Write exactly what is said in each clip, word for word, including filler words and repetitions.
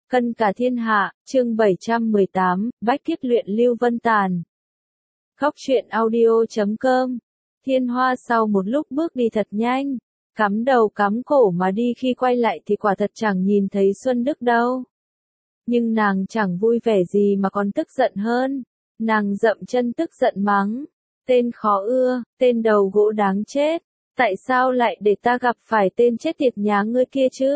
Cân cả thiên hạ, chương bảy trăm mười tám, bách kiếp luyện Lưu Vân Tàn. Khóc chuyện audio chấm com. Thiên Hoa sau một lúc bước đi thật nhanh, cắm đầu cắm cổ mà đi, khi quay lại thì quả thật chẳng nhìn thấy Xuân Đức đâu. Nhưng nàng chẳng vui vẻ gì mà còn tức giận hơn. Nàng dậm chân tức giận mắng: tên khó ưa, tên đầu gỗ đáng chết, tại sao lại để ta gặp phải tên chết tiệt nhá ngươi kia chứ?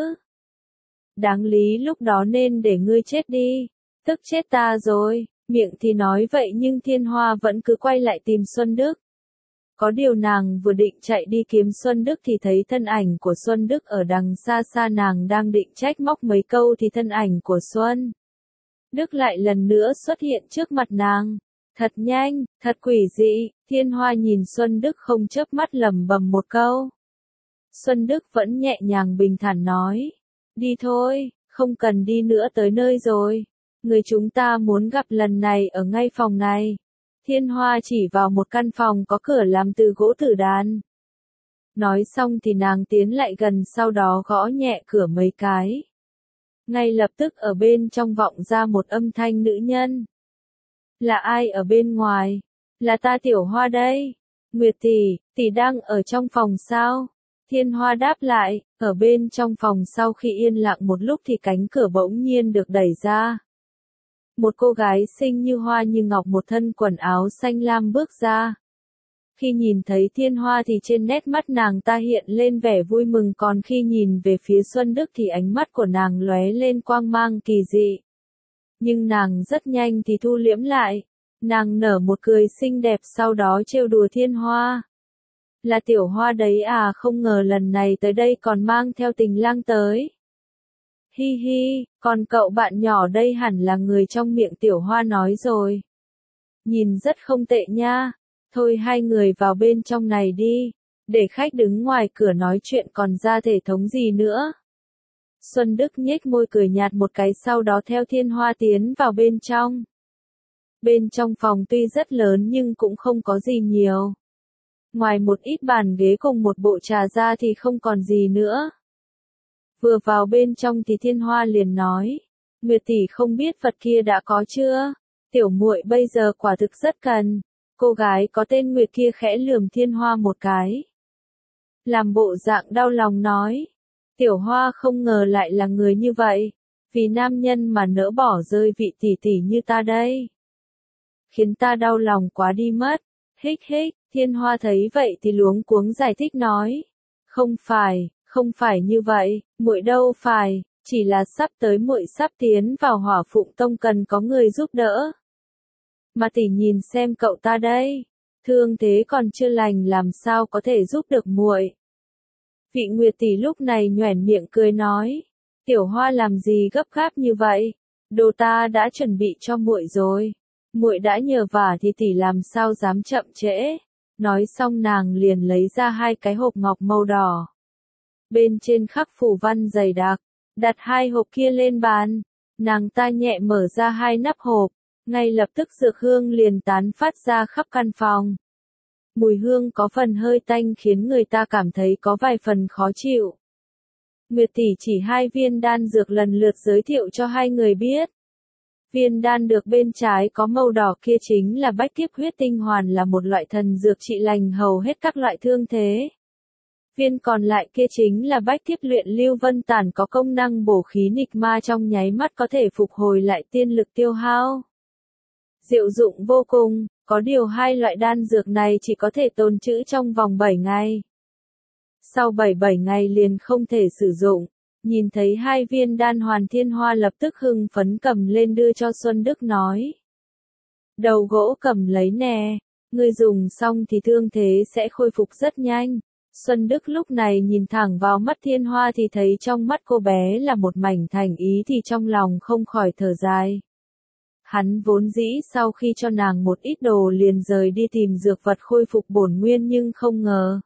Đáng lý lúc đó nên để ngươi chết đi, tức chết ta rồi. Miệng thì nói vậy nhưng Thiên Hoa vẫn cứ quay lại tìm Xuân Đức. Có điều nàng vừa định chạy đi kiếm Xuân Đức thì thấy thân ảnh của Xuân Đức ở đằng xa xa, nàng đang định trách móc mấy câu thì thân ảnh của Xuân Đức lại lần nữa xuất hiện trước mặt nàng. Thật nhanh, thật quỷ dị. Thiên Hoa nhìn Xuân Đức không chớp mắt lẩm bẩm một câu. Xuân Đức vẫn nhẹ nhàng bình thản nói: đi thôi, không cần đi nữa, tới nơi rồi. Người chúng ta muốn gặp lần này ở ngay phòng này. Thiên Hoa chỉ vào một căn phòng có cửa làm từ gỗ tử đàn. Nói xong thì nàng tiến lại gần, sau đó gõ nhẹ cửa mấy cái. Ngay lập tức ở bên trong vọng ra một âm thanh nữ nhân. Là ai ở bên ngoài? Là ta, Tiểu Hoa đây. Nguyệt tỷ, tỷ đang ở trong phòng sao? Thiên Hoa đáp lại. Ở bên trong phòng, sau khi yên lặng một lúc thì cánh cửa bỗng nhiên được đẩy ra. Một cô gái xinh như hoa như ngọc, một thân quần áo xanh lam bước ra. Khi nhìn thấy Thiên Hoa thì trên nét mắt nàng ta hiện lên vẻ vui mừng, còn khi nhìn về phía Xuân Đức thì ánh mắt của nàng lóe lên quang mang kỳ dị. Nhưng nàng rất nhanh thì thu liễm lại. Nàng nở một cười xinh đẹp, sau đó trêu đùa Thiên Hoa. Là Tiểu Hoa đấy à, không ngờ lần này tới đây còn mang theo tình lang tới. Hi hi, còn cậu bạn nhỏ đây hẳn là người trong miệng Tiểu Hoa nói rồi. Nhìn rất không tệ nha. Thôi hai người vào bên trong này đi, để khách đứng ngoài cửa nói chuyện còn ra thể thống gì nữa. Xuân Đức nhếch môi cười nhạt một cái, sau đó theo Thiên Hoa tiến vào bên trong. Bên trong phòng tuy rất lớn nhưng cũng không có gì nhiều. Ngoài một ít bàn ghế cùng một bộ trà ra thì không còn gì nữa. Vừa vào bên trong thì Thiên Hoa liền nói: Nguyệt tỷ không biết vật kia đã có chưa? Tiểu muội bây giờ quả thực rất cần. Cô gái có tên Nguyệt kia khẽ lườm Thiên Hoa một cái, làm bộ dạng đau lòng nói: Tiểu Hoa không ngờ lại là người như vậy, vì nam nhân mà nỡ bỏ rơi vị tỷ tỷ như ta đây, khiến ta đau lòng quá đi mất. Hích hích. Thiên Hoa thấy vậy thì luống cuống giải thích nói: Không phải, không phải như vậy, muội đâu phải, chỉ là sắp tới muội sắp tiến vào Hỏa Phụng Tông, cần có người giúp đỡ. Mà tỷ nhìn xem cậu ta đây, thương thế còn chưa lành, làm sao có thể giúp được muội. Vị Nguyệt tỷ lúc này nhoẻn miệng cười nói: Tiểu Hoa làm gì gấp gáp như vậy, đồ ta đã chuẩn bị cho muội rồi, muội đã nhờ vả thì tỷ làm sao dám chậm trễ. Nói xong nàng liền lấy ra hai cái hộp ngọc màu đỏ. Bên trên khắc phù văn dày đặc, đặt hai hộp kia lên bàn. Nàng ta nhẹ mở ra hai nắp hộp, ngay lập tức dược hương liền tán phát ra khắp căn phòng. Mùi hương có phần hơi tanh khiến người ta cảm thấy có vài phần khó chịu. Nguyệt tỷ chỉ hai viên đan dược lần lượt giới thiệu cho hai người biết. Viên đan được bên trái có màu đỏ kia chính là bách kiếp huyết tinh hoàn, là một loại thần dược trị lành hầu hết các loại thương thế. Viên còn lại kia chính là bách kiếp luyện Lưu Vân Tàn, có công năng bổ khí nghịch ma, trong nháy mắt có thể phục hồi lại tiên lực tiêu hao. Diệu dụng vô cùng, có điều hai loại đan dược này chỉ có thể tồn trữ trong vòng bảy ngày. Sau bảy bảy ngày liền không thể sử dụng. Nhìn thấy hai viên đan hoàn, Thiên Hoa lập tức hưng phấn cầm lên đưa cho Xuân Đức nói: Đầu gỗ cầm lấy nè, ngươi dùng xong thì thương thế sẽ khôi phục rất nhanh. Xuân Đức lúc này nhìn thẳng vào mắt Thiên Hoa thì thấy trong mắt cô bé là một mảnh thành ý, thì trong lòng không khỏi thở dài. Hắn vốn dĩ sau khi cho nàng một ít đồ liền rời đi tìm dược vật khôi phục bổn nguyên, nhưng không ngờ.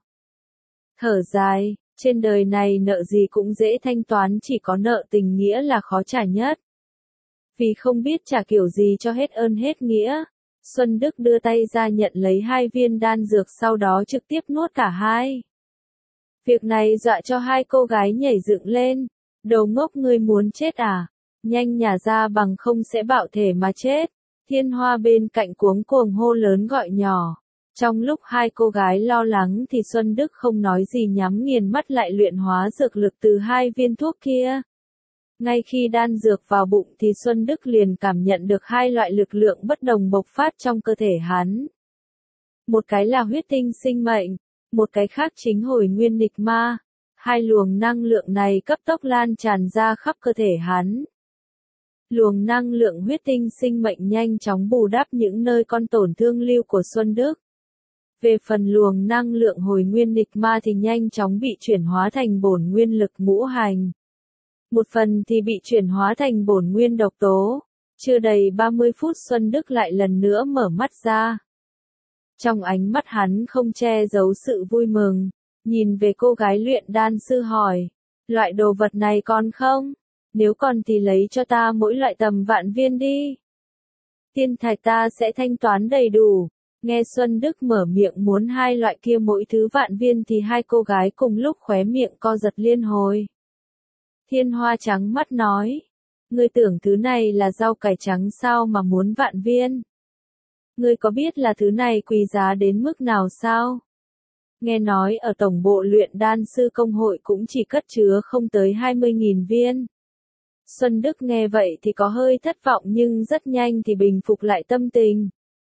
Thở dài. Trên đời này nợ gì cũng dễ thanh toán, chỉ có nợ tình nghĩa là khó trả nhất. Vì không biết trả kiểu gì cho hết ơn hết nghĩa, Xuân Đức đưa tay ra nhận lấy hai viên đan dược, sau đó trực tiếp nuốt cả hai. Việc này dọa cho hai cô gái nhảy dựng lên. Đồ ngốc, ngươi muốn chết à? Nhanh nhả ra bằng không sẽ bạo thể mà chết. Thiên Hoa bên cạnh cuống cuồng hô lớn gọi nhỏ. Trong lúc hai cô gái lo lắng thì Xuân Đức không nói gì nhắm nghiền mắt lại luyện hóa dược lực từ hai viên thuốc kia. Ngay khi đan dược vào bụng thì Xuân Đức liền cảm nhận được hai loại lực lượng bất đồng bộc phát trong cơ thể hắn. Một cái là huyết tinh sinh mệnh, một cái khác chính hồi nguyên nghịch ma. Hai luồng năng lượng này cấp tốc lan tràn ra khắp cơ thể hắn. Luồng năng lượng huyết tinh sinh mệnh nhanh chóng bù đắp những nơi con tổn thương lưu của Xuân Đức. Về phần luồng năng lượng hồi nguyên nghịch ma thì nhanh chóng bị chuyển hóa thành bổn nguyên lực ngũ hành. Một phần thì bị chuyển hóa thành bổn nguyên độc tố. Chưa đầy ba mươi phút Xuân Đức lại lần nữa mở mắt ra. Trong ánh mắt hắn không che giấu sự vui mừng, nhìn về cô gái luyện đan sư hỏi, loại đồ vật này còn không? Nếu còn thì lấy cho ta mỗi loại tầm vạn viên đi. Tiên thạch ta sẽ thanh toán đầy đủ. Nghe Xuân Đức mở miệng muốn hai loại kia mỗi thứ vạn viên thì hai cô gái cùng lúc khóe miệng co giật liên hồi. Thiên Hoa trắng mắt nói, ngươi tưởng thứ này là rau cải trắng sao mà muốn vạn viên? Ngươi có biết là thứ này quý giá đến mức nào sao? Nghe nói ở tổng bộ luyện đan sư công hội cũng chỉ cất chứa không tới hai mươi nghìn viên. Xuân Đức nghe vậy thì có hơi thất vọng nhưng rất nhanh thì bình phục lại tâm tình.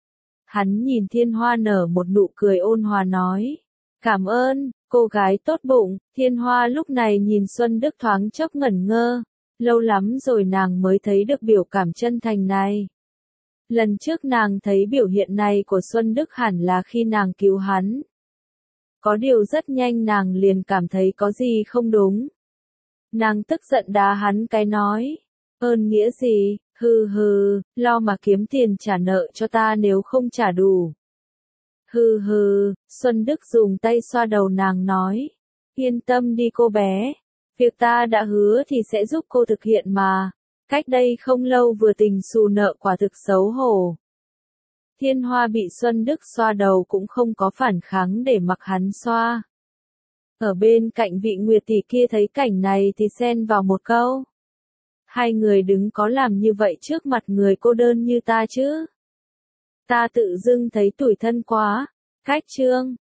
Hắn nhìn Thiên Hoa nở một nụ cười ôn hòa nói, cảm ơn, cô gái tốt bụng. Thiên Hoa lúc này nhìn Xuân Đức thoáng chốc ngẩn ngơ, lâu lắm rồi nàng mới thấy được biểu cảm chân thành này. Lần trước nàng thấy biểu hiện này của Xuân Đức hẳn là khi nàng cứu hắn. Có điều rất nhanh nàng liền cảm thấy có gì không đúng. Nàng tức giận đá hắn cái nói, ơn nghĩa gì, hừ hừ, lo mà kiếm tiền trả nợ cho ta nếu không trả đủ. Hừ hừ, Xuân Đức dùng tay xoa đầu nàng nói, yên tâm đi cô bé, việc ta đã hứa thì sẽ giúp cô thực hiện mà, cách đây không lâu vừa tình xù nợ quả thực xấu hổ. Thiên Hoa bị Xuân Đức xoa đầu cũng không có phản kháng để mặc hắn xoa. Ở bên cạnh Vị Nguyệt tỷ kia thấy cảnh này thì xen vào một câu. Hai người đứng có làm như vậy trước mặt người cô đơn như ta chứ? Ta tự dưng thấy tủi thân quá. Cách chương